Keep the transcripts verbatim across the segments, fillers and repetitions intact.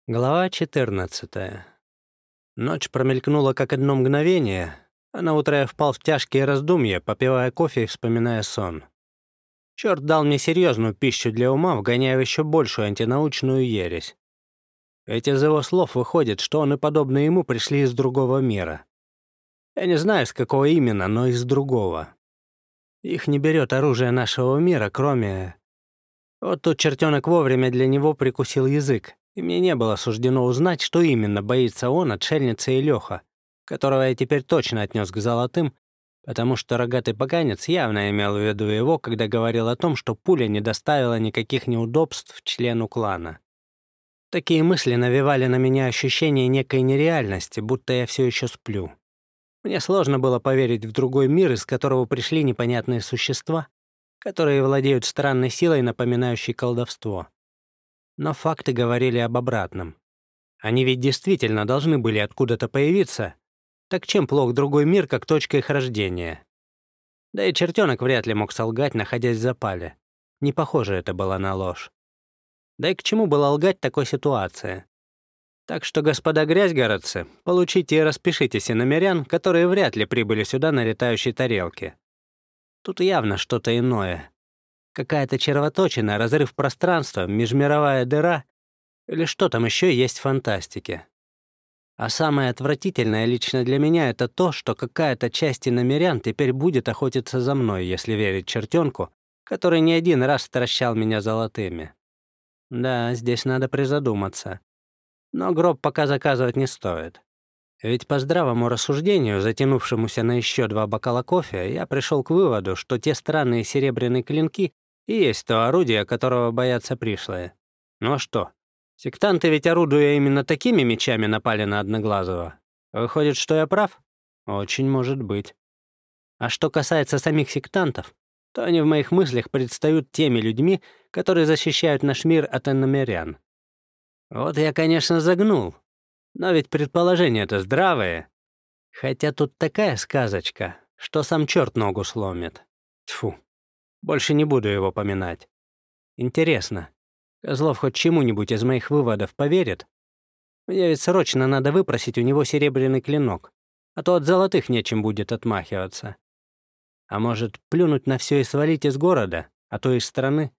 Глава четырнадцатая. Ночь промелькнула как одно мгновение, а на утро я впал в тяжкие раздумья, попивая кофе и вспоминая сон. Черт дал мне серьезную пищу для ума, вгоняя в еще большую антинаучную ересь. Ведь из его слов выходит, что он и подобные ему пришли из другого мира. Я не знаю, с какого именно, но из другого. Их не берет оружие нашего мира, кроме... Вот тут чертенок вовремя для него прикусил язык, и мне не было суждено узнать, что именно боится он, отшельница и Леха, которого я теперь точно отнес к золотым, потому что рогатый поганец явно имел в виду его, когда говорил о том, что пуля не доставила никаких неудобств члену клана. Такие мысли навевали на меня ощущение некой нереальности, будто я все еще сплю. Мне сложно было поверить в другой мир, из которого пришли непонятные существа, которые владеют странной силой, напоминающей колдовство. Но факты говорили об обратном. Они ведь действительно должны были откуда-то появиться. Так чем плох другой мир, как точка их рождения? Да и чертенок вряд ли мог солгать, находясь в запале. Не похоже это было на ложь. Да и к чему было лгать в такой ситуации? Так что, господа грязьгородцы, получите и распишитесь иномерян, которые вряд ли прибыли сюда на летающей тарелке. Тут явно что-то иное. Какая-то червоточина, разрыв пространства, межмировая дыра или что там еще есть в фантастике. А самое отвратительное лично для меня — это то, что какая-то часть иномерян теперь будет охотиться за мной, если верить чертенку, который не один раз стращал меня золотыми. Да, здесь надо призадуматься. Но гроб пока заказывать не стоит. Ведь по здравому рассуждению, затянувшемуся на еще два бокала кофе, я пришел к выводу, что те странные серебряные клинки и есть то орудие, которого боятся пришлые. Ну а что? Сектанты ведь, орудуя именно такими мечами, напали на Одноглазого. Выходит, что я прав? Очень может быть. А что касается самих сектантов, то они в моих мыслях предстают теми людьми, которые защищают наш мир от иномерян. Вот я, конечно, загнул. Но ведь предположения-то здравые. Хотя тут такая сказочка, что сам черт ногу сломит. Тьфу. Больше не буду его поминать. Интересно, Козлов хоть чему-нибудь из моих выводов поверит? Мне ведь срочно надо выпросить у него серебряный клинок, а то от золотых нечем будет отмахиваться. А может, плюнуть на все и свалить из города, а то из страны?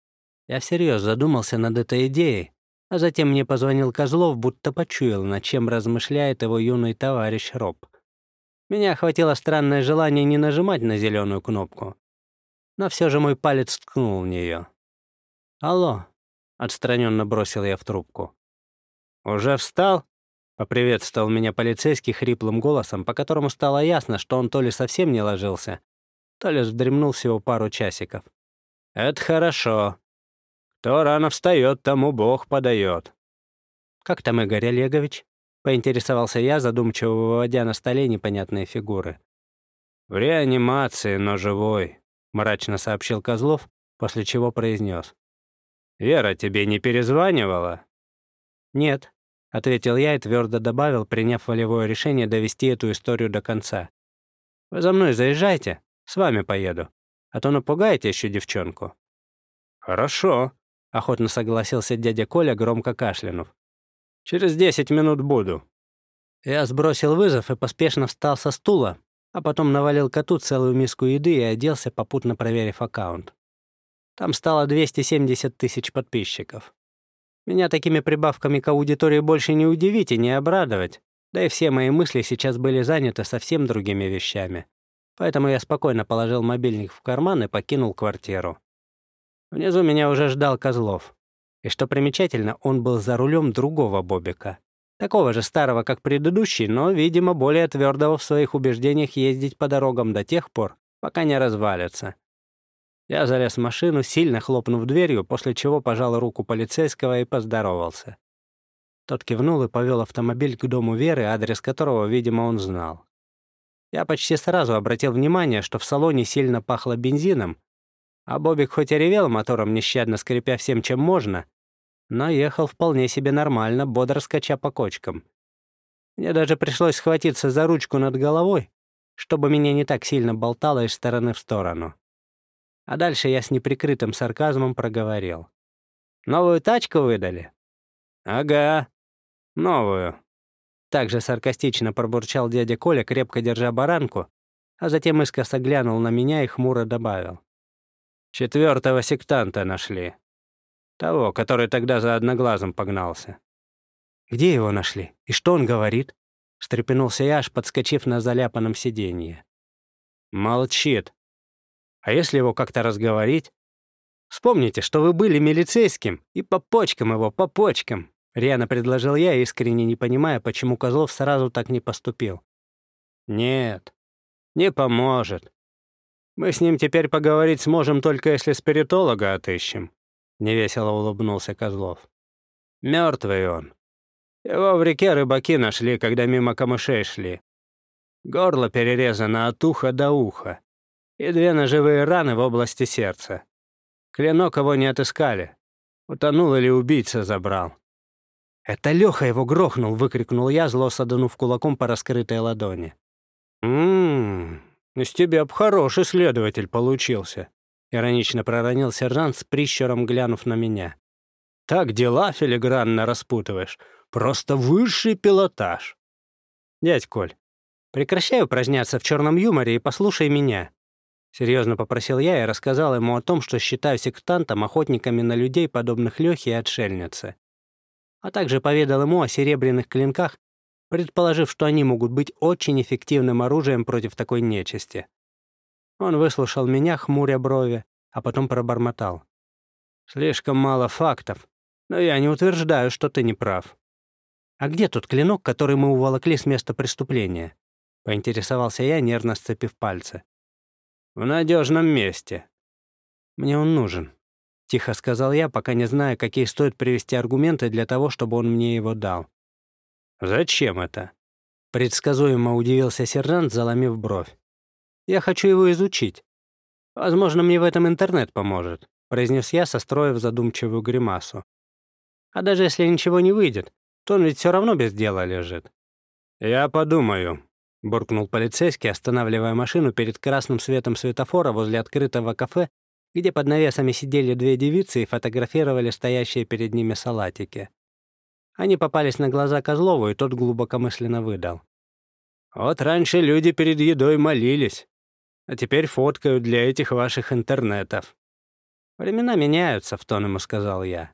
Я всерьез задумался над этой идеей, а затем мне позвонил Козлов, будто почуял, над чем размышляет его юный товарищ Роб. Меня охватило странное желание не нажимать на зеленую кнопку, но все же мой палец ткнул в нее. «Алло», — отстраненно бросил я в трубку. «Уже встал?» — поприветствовал меня полицейский хриплым голосом, по которому стало ясно, что он то ли совсем не ложился, то ли вздремнул всего пару часиков. «Это хорошо. Кто рано встает, тому Бог подает». «Как там Игорь Олегович?» — поинтересовался я, задумчиво выводя на столе непонятные фигуры. «В реанимации, но живой», — мрачно сообщил Козлов, после чего произнес. «Вера тебе не перезванивала?» «Нет», — ответил я и твердо добавил, приняв волевое решение довести эту историю до конца. «Вы за мной заезжайте, с вами поеду, а то напугаете еще девчонку». «Хорошо», — охотно согласился дядя Коля, громко кашлянув. «Через десять минут буду». Я сбросил вызов и поспешно встал со стула, а потом навалил коту целую миску еды и оделся, попутно проверив аккаунт. Там стало двести семьдесят тысяч подписчиков. Меня такими прибавками к аудитории больше не удивить и не обрадовать, да и все мои мысли сейчас были заняты совсем другими вещами. Поэтому я спокойно положил мобильник в карман и покинул квартиру. Внизу меня уже ждал Козлов. И что примечательно, он был за рулем другого Бобика. Такого же старого, как предыдущий, но, видимо, более твердого в своих убеждениях ездить по дорогам до тех пор, пока не развалится. Я залез в машину, сильно хлопнув дверью, после чего пожал руку полицейского и поздоровался. Тот кивнул и повел автомобиль к дому Веры, адрес которого, видимо, он знал. Я почти сразу обратил внимание, что в салоне сильно пахло бензином, а Бобик хоть и ревел мотором, нещадно скрипя всем, чем можно, но ехал вполне себе нормально, бодро скача по кочкам. Мне даже пришлось схватиться за ручку над головой, чтобы меня не так сильно болтало из стороны в сторону. А дальше я с неприкрытым сарказмом проговорил. «Новую тачку выдали?» «Ага», «Новую». Также саркастично пробурчал дядя Коля, крепко держа баранку, а затем искоса глянул на меня и хмуро добавил. «Четвертого сектанта нашли. Того, который тогда за одноглазым погнался». «Где его нашли? И что он говорит?» — встрепенулся я, аж подскочив на заляпанном сиденье. «Молчит. А если его как-то разговорить? Вспомните, что вы были милицейским, и по почкам его, по почкам!» — рьяно предложил я, искренне не понимая, почему Козлов сразу так не поступил. «Нет, не поможет. Мы с ним теперь поговорить сможем, только если спиритолога отыщем», — невесело улыбнулся Козлов. «Мертвый он. Его в реке рыбаки нашли, когда мимо камышей шли. Горло перерезано от уха до уха, и две ножевые раны в области сердца. Клинок его не отыскали. Утонул или убийца забрал». «Это Лёха его грохнул!» — выкрикнул я, зло саданув кулаком по раскрытой ладони. «М-м, из тебя б хороший следователь получился», — иронично проронил сержант с прищуром, глянув на меня. «Так дела филигранно распутываешь. Просто высший пилотаж». «Дядь Коль, прекращай упражняться в черном юморе и послушай меня», — серьезно попросил я и рассказал ему о том, что считаю сектантом охотниками на людей, подобных Лёхе и отшельнице. А также поведал ему о серебряных клинках, предположив, что они могут быть очень эффективным оружием против такой нечисти. Он выслушал меня, хмуря брови, а потом пробормотал. «Слишком мало фактов, но я не утверждаю, что ты не прав». «А где тот клинок, который мы уволокли с места преступления?» — поинтересовался я, нервно сцепив пальцы. «В надежном месте». «Мне он нужен», — тихо сказал я, пока не знаю, какие стоит привести аргументы для того, чтобы он мне его дал. «Зачем это?» — предсказуемо удивился сержант, заломив бровь. «Я хочу его изучить. Возможно, мне в этом интернет поможет», — произнес я, состроив задумчивую гримасу. «А даже если ничего не выйдет, то он ведь все равно без дела лежит». «Я подумаю», — буркнул полицейский, останавливая машину перед красным светом светофора возле открытого кафе, где под навесами сидели две девицы и фотографировали стоящие перед ними салатики. Они попались на глаза Козлову, и тот глубокомысленно выдал. «Вот раньше люди перед едой молились, а теперь фоткают для этих ваших интернетов». «Времена меняются», — в тон ему сказал я.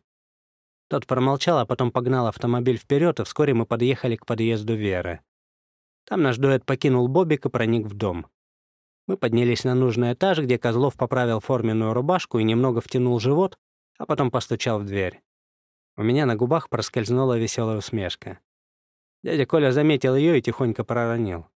Тот промолчал, а потом погнал автомобиль вперед, и вскоре мы подъехали к подъезду Веры. Там наш дуэт покинул Бобик и проник в дом. Мы поднялись на нужный этаж, где Козлов поправил форменную рубашку и немного втянул живот, а потом постучал в дверь. У меня на губах проскользнула веселая усмешка. Дядя Коля заметил ее и тихонько проронил.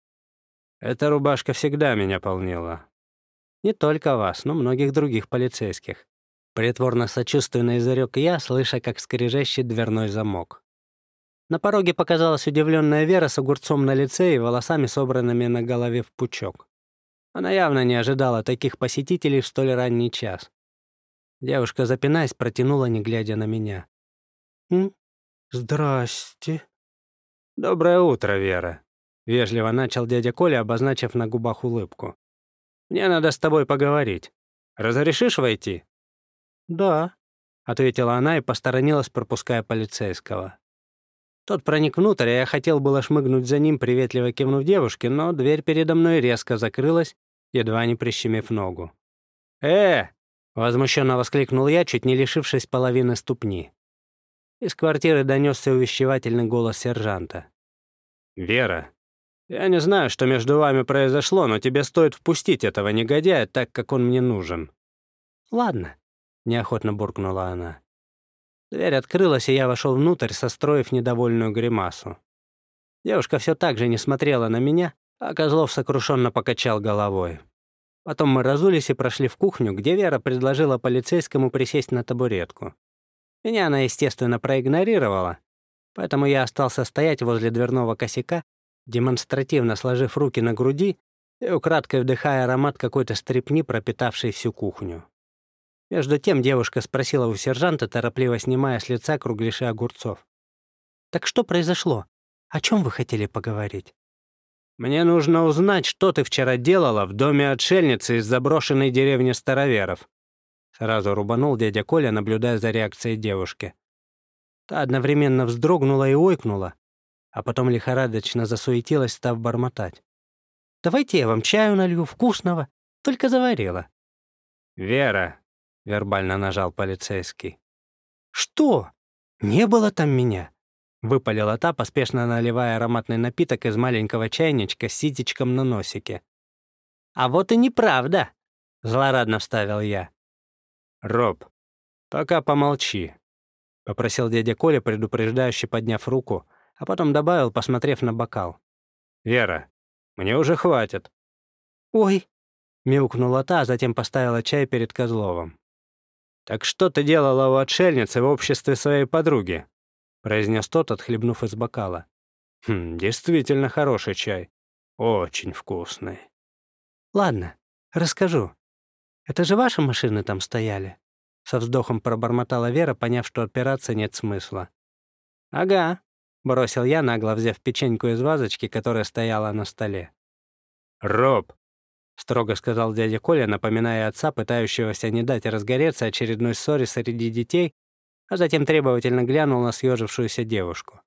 «Эта рубашка всегда меня полнила». «Не только вас, но многих других полицейских». Притворно сочувственно изрек я, слыша, как скрежещет дверной замок. На пороге показалась удивленная Вера с огурцом на лице и волосами, собранными на голове в пучок. Она явно не ожидала таких посетителей в столь ранний час. Девушка, запинаясь, протянула, не глядя на меня. «М? Здрасте». «Доброе утро, Вера», — вежливо начал дядя Коля, обозначив на губах улыбку. «Мне надо с тобой поговорить. Разрешишь войти?» «Да», — ответила она и посторонилась, пропуская полицейского. Тот проник внутрь, а я хотел было шмыгнуть за ним, приветливо кивнув девушке, но дверь передо мной резко закрылась, едва не прищемив ногу. «Э!» — возмущенно воскликнул я, чуть не лишившись половины ступни. Из квартиры донесся увещевательный голос сержанта. «Вера, я не знаю, что между вами произошло, но тебе стоит впустить этого негодяя, так как он мне нужен». «Ладно», — неохотно буркнула она. Дверь открылась, и я вошел внутрь, состроив недовольную гримасу. Девушка все так же не смотрела на меня, а Козлов сокрушенно покачал головой. Потом мы разулись и прошли в кухню, где Вера предложила полицейскому присесть на табуретку. Меня она, естественно, проигнорировала, поэтому я остался стоять возле дверного косяка, демонстративно сложив руки на груди и украдкой вдыхая аромат какой-то стрепни, пропитавшей всю кухню. Между тем девушка спросила у сержанта, торопливо снимая с лица кругляши огурцов. «Так что произошло? О чем вы хотели поговорить?» «Мне нужно узнать, что ты вчера делала в доме отшельницы из заброшенной деревни Староверов», сразу рубанул дядя Коля, наблюдая за реакцией девушки. Та одновременно вздрогнула и ойкнула, а потом лихорадочно засуетилась, став бормотать. «Давайте я вам чаю налью, вкусного, только заварила». «Вера», — вербально нажал полицейский. «Что? Не было там меня?» — выпалила та, поспешно наливая ароматный напиток из маленького чайничка с ситечком на носике. «А вот и неправда», — злорадно вставил я. «Роб, пока помолчи», — попросил дядя Коля, предупреждающе подняв руку, а потом добавил, посмотрев на бокал. «Вера, мне уже хватит». «Ой», — мяукнула та, а затем поставила чай перед Козловым. «Так что ты делала у отшельницы в обществе своей подруги?» — произнес тот, отхлебнув из бокала. «Хм, действительно хороший чай. Очень вкусный». «Ладно, расскажу. Это же ваши машины там стояли?» Со вздохом пробормотала Вера, поняв, что отпираться нет смысла. «Ага», — бросил я, нагло взяв печеньку из вазочки, которая стояла на столе. «Роб», — строго сказал дядя Коля, напоминая отца, пытающегося не дать разгореться очередной ссоре среди детей, а затем требовательно глянул на съежившуюся девушку.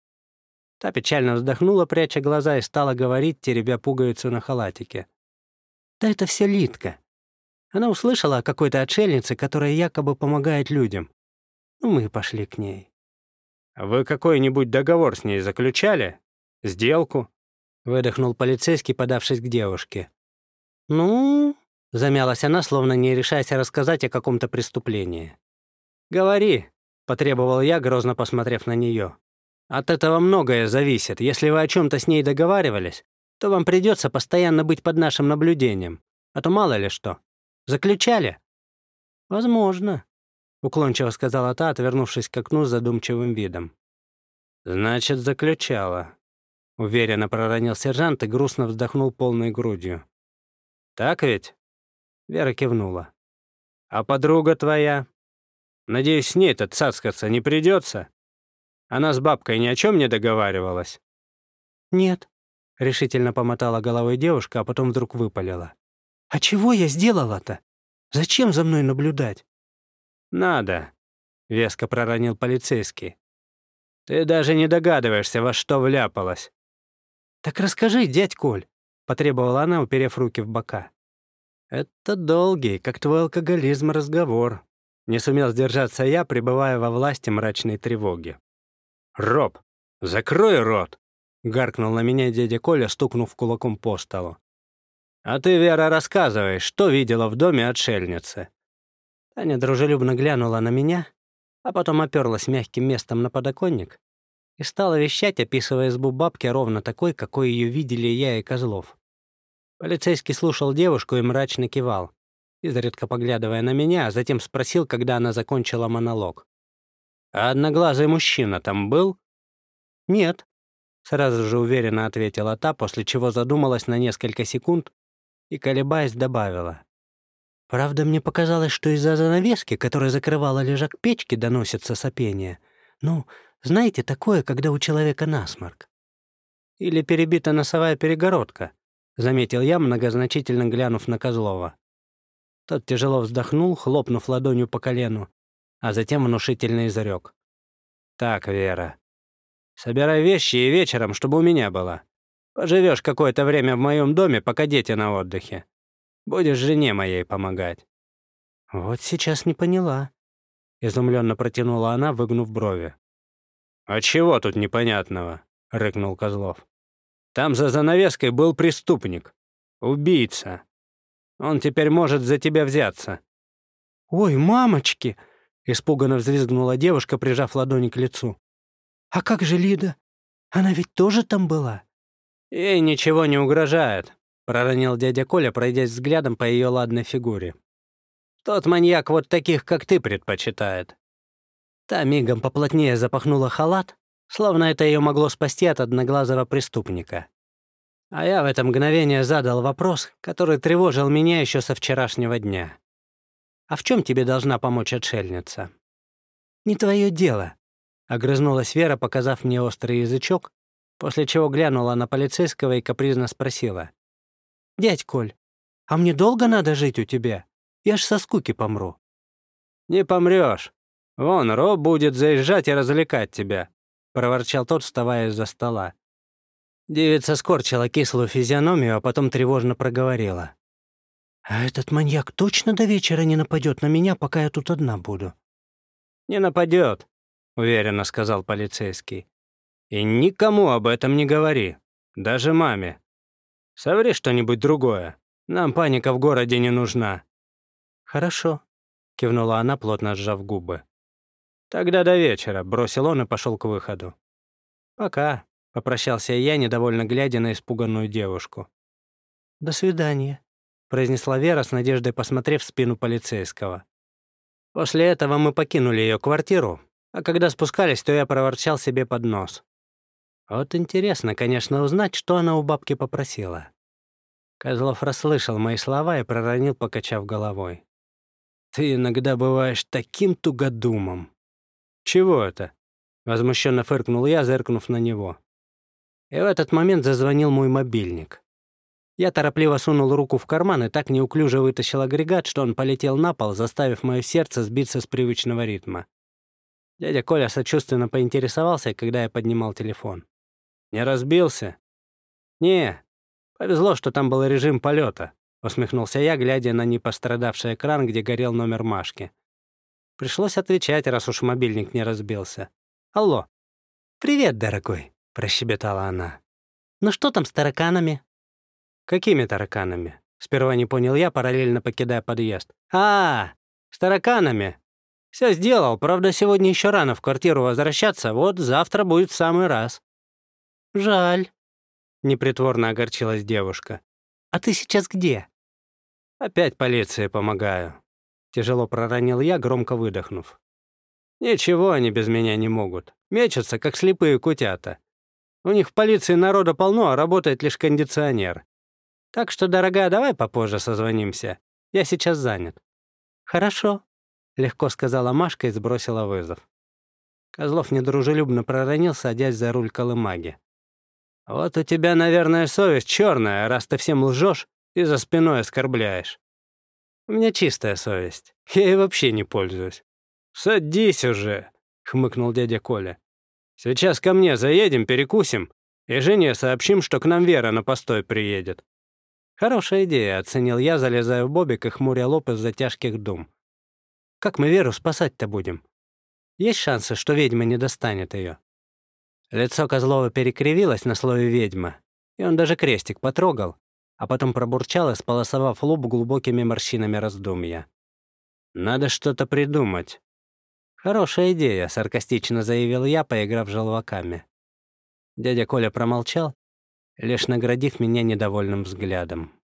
Та печально вздохнула, пряча глаза, и стала говорить, теребя пуговицу на халатике. «Да это все Литка. Она услышала о какой-то отшельнице, которая якобы помогает людям. Ну, мы пошли к ней». «Вы какой-нибудь договор с ней заключали? Сделку?» — выдохнул полицейский, подавшись к девушке. «Ну...» — замялась она, словно не решаясь рассказать о каком-то преступлении. «Говори», — потребовал я, грозно посмотрев на нее. «От этого многое зависит. Если вы о чем-то с ней договаривались, то вам придется постоянно быть под нашим наблюдением. А то мало ли что. Заключали?» «Возможно», — уклончиво сказала та, отвернувшись к окну с задумчивым видом. «Значит, заключала», — уверенно проронил сержант и грустно вздохнул полной грудью. «Так ведь?» — Вера кивнула. «А подруга твоя? Надеюсь, с ней-то цацкаться не придется? Она с бабкой ни о чем не договаривалась?» «Нет», — решительно помотала головой девушка, а потом вдруг выпалила. «А чего я сделала-то? Зачем за мной наблюдать?» «Надо», — веско проронил полицейский. «Ты даже не догадываешься, во что вляпалась». «Так расскажи, дядь Коль», — потребовала она, уперев руки в бока. «Это долгий, как твой алкоголизм, разговор», — не сумел сдержаться я, пребывая во власти мрачной тревоги. «Роб, закрой рот!» — гаркнул на меня дядя Коля, стукнув кулаком по столу. «А ты, Вера, рассказывай, что видела в доме отшельницы?» Таня дружелюбно глянула на меня, а потом оперлась мягким местом на подоконник и стала вещать, описывая избу бабки ровно такой, какой ее видели я и Козлов. Полицейский слушал девушку и мрачно кивал, изредка поглядывая на меня, а затем спросил, когда она закончила монолог. «А одноглазый мужчина там был?» «Нет», — сразу же уверенно ответила та, после чего задумалась на несколько секунд и, колебаясь, добавила. «Правда, мне показалось, что из-за занавески, которая закрывала лежак печки, доносится сопение. Ну, знаете, такое, когда у человека насморк». «Или перебита носовая перегородка», — заметил я, многозначительно глянув на Козлова. Тот тяжело вздохнул, хлопнув ладонью по колену, а затем внушительно изрек. «Так, Вера, собирай вещи и вечером, чтобы у меня была. Поживешь какое-то время в моем доме, пока дети на отдыхе. Будешь жене моей помогать». «Вот сейчас не поняла», — изумленно протянула она, выгнув брови. «А чего тут непонятного?» — рыкнул Козлов. «Там за занавеской был преступник. Убийца. Он теперь может за тебя взяться». «Ой, мамочки!» — испуганно взвизгнула девушка, прижав ладони к лицу. «А как же Лида? Она ведь тоже там была?» «Ей ничего не угрожает», — проронил дядя Коля, пройдясь взглядом по ее ладной фигуре. «Тот маньяк вот таких, как ты, предпочитает». Та мигом поплотнее запахнула халат, словно это ее могло спасти от одноглазого преступника. А я в это мгновение задал вопрос, который тревожил меня еще со вчерашнего дня. «А в чем тебе должна помочь отшельница?» «Не твое дело», — огрызнулась Вера, показав мне острый язычок, после чего глянула на полицейского и капризно спросила. «Дядь Коль, а мне долго надо жить у тебя? Я ж со скуки помру». «Не помрешь», — Вон, Роб будет заезжать и развлекать тебя», — проворчал тот, вставая из-за стола. Девица скорчила кислую физиономию, а потом тревожно проговорила. «А этот маньяк точно до вечера не нападет на меня, пока я тут одна буду?» «Не нападет», — уверенно сказал полицейский. «И никому об этом не говори, даже маме. Соври что-нибудь другое. Нам паника в городе не нужна». «Хорошо», — кивнула она, плотно сжав губы. «Тогда до вечера», — бросил он и пошел к выходу. «Пока», — попрощался я, недовольно глядя на испуганную девушку. «До свидания», — произнесла Вера с надеждой, посмотрев в спину полицейского. После этого мы покинули ее квартиру, а когда спускались, то я проворчал себе под нос. Вот интересно, конечно, узнать, что она у бабки попросила. Козлов расслышал мои слова и проронил, покачав головой. «Ты иногда бываешь таким тугодумом». «Чего это?» — возмущенно фыркнул я, зыркнув на него. И в этот момент зазвонил мой мобильник. Я торопливо сунул руку в карман и так неуклюже вытащил агрегат, что он полетел на пол, заставив мое сердце сбиться с привычного ритма. Дядя Коля сочувственно поинтересовался, когда я поднимал телефон. «Не разбился?» «Не, повезло, что там был режим полета», — усмехнулся я, глядя на непострадавший экран, где горел номер Машки. Пришлось отвечать, раз уж мобильник не разбился. «Алло». «Привет, дорогой», — прощебетала она. «Ну что там с тараканами?» «Какими тараканами?» Сперва не понял я, параллельно покидая подъезд. «А, с тараканами. Все сделал, правда, сегодня еще рано в квартиру возвращаться, вот завтра будет в самый раз». «Жаль», — непритворно огорчилась девушка. «А ты сейчас где?» «Опять полиции помогаю», — тяжело проронил я, громко выдохнув. «Ничего они без меня не могут. Мечутся, как слепые кутята. У них в полиции народа полно, а работает лишь кондиционер. Так что, дорогая, давай попозже созвонимся. Я сейчас занят». «Хорошо», — легко сказала Машка и сбросила вызов. Козлов недружелюбно проронил, садясь за руль колымаги. «Вот у тебя, наверное, совесть черная, раз ты всем лжешь и за спиной оскорбляешь. У меня чистая совесть. Я ей вообще не пользуюсь». «Садись уже», — хмыкнул дядя Коля. «Сейчас ко мне заедем, перекусим, и жене сообщим, что к нам Вера на постой приедет». «Хорошая идея», — оценил я, залезая в бобик и хмуря лоб из-за тяжких дум. «Как мы Веру спасать-то будем? Есть шансы, что ведьма не достанет ее?» Лицо Козлова перекривилось на слове «ведьма», и он даже крестик потрогал, а потом пробурчал, исполосовав лоб глубокими морщинами раздумья. «Надо что-то придумать». «Хорошая идея», — саркастично заявил я, поиграв желваками. Дядя Коля промолчал, лишь наградив меня недовольным взглядом.